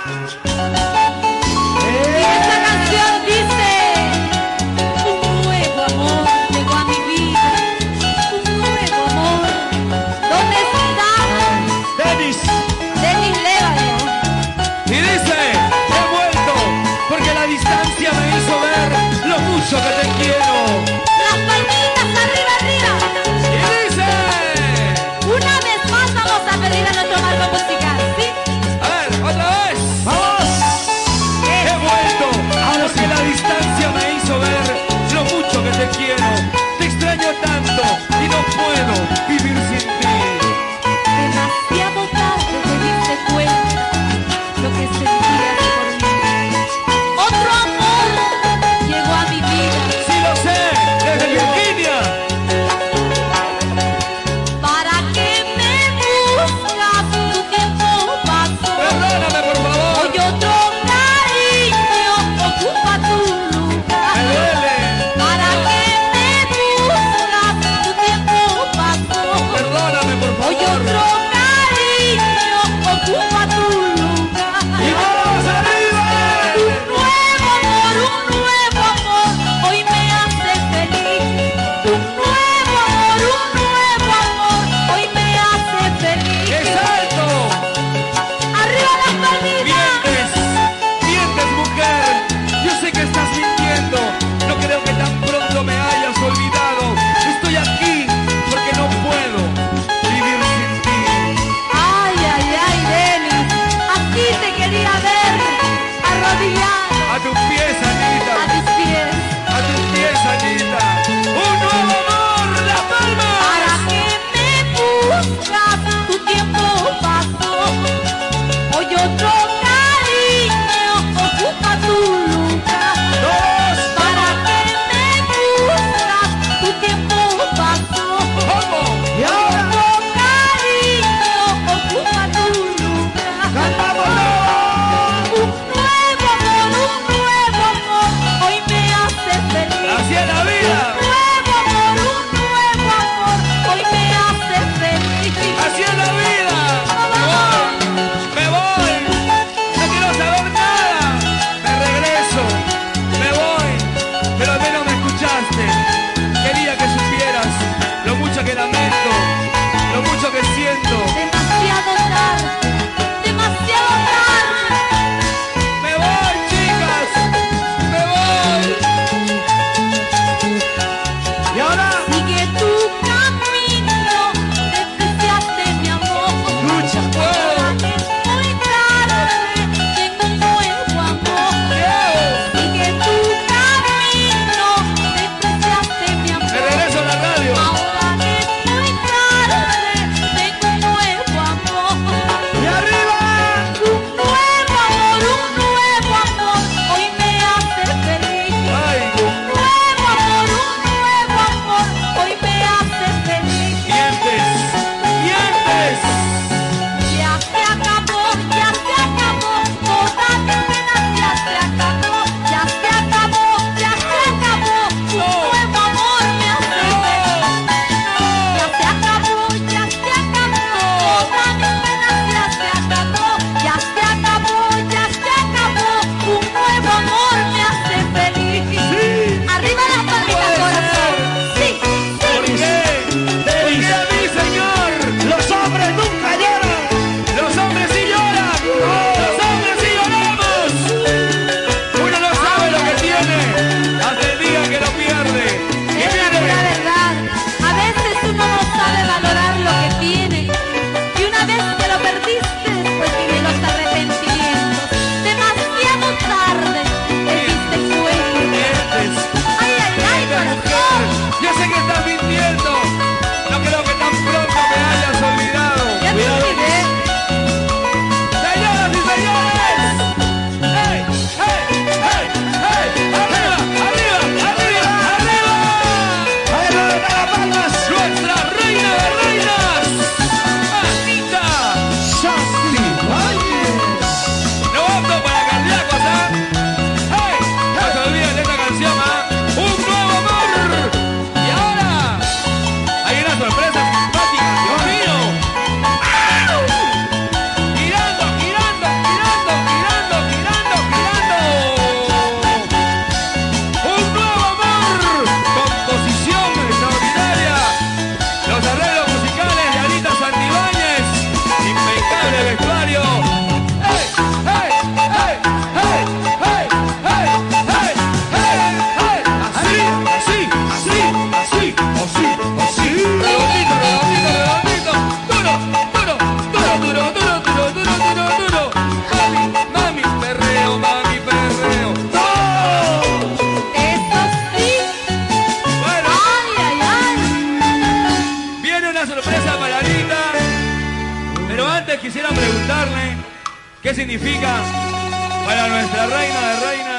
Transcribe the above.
Y esta canción dice: un nuevo amor llegó a mi vida, un nuevo amor. ¿Dónde está? Denis. Denis, lévalo. Y dice, he vuelto porque la distancia me hizo ver lo mucho que te quiero. Las palmitas arriba, arriba. Y dice, Una vez más vamos a pedir a nuestro marco musical, ¿sí? a ver, otra vez. ¡Vamos! He vuelto porque la distancia me hizo ver lo mucho que te quiero. Te extraño tanto y no puedo vivir sin ti. Demasiado tarde te diste cuenta lo que sentías por mí. Otro amor llegó a mi vida. Sí lo sé, desde Virginia. ¿Para qué me buscas? Tu tiempo pasó. Perdóname, por favor. Hoy otro cariño ocupa tu lugar. Me duele. ¿Para qué me buscas? Tu tiempo pasó. Perdóname, por Hoy favor. otro cariño ocupa tu lugar. ¡Y vamos arriba! Un nuevo amor, hoy me hace feliz. Un nuevo amor, hoy me hace feliz. ¡Exacto! Arriba las palmitas. Mientes, mujer. Yo sé que estás mintiendo. No creo que tan pronto me hayas olvidado. Estoy aquí porque no puedo vivir sin ti. Ay, ay, ay, Denis, así te quería ver, arrodillado A tus pies, Anita. a tus pies. A tus pies, Anita. ¡Un nuevo amor! ¡Las palmas! ¿Para qué me buscas? Tu tiempo pasó. Hoy otro cariño ocupa tu lugar. ¡Dos! ¿Para qué me buscas? Tu tiempo pasó. ¿Cómo? Hoy otro cariño ocupa tu lugar. ¡Cantámoslo! Un nuevo amor quisiera preguntarle qué significa para nuestra reina de reinas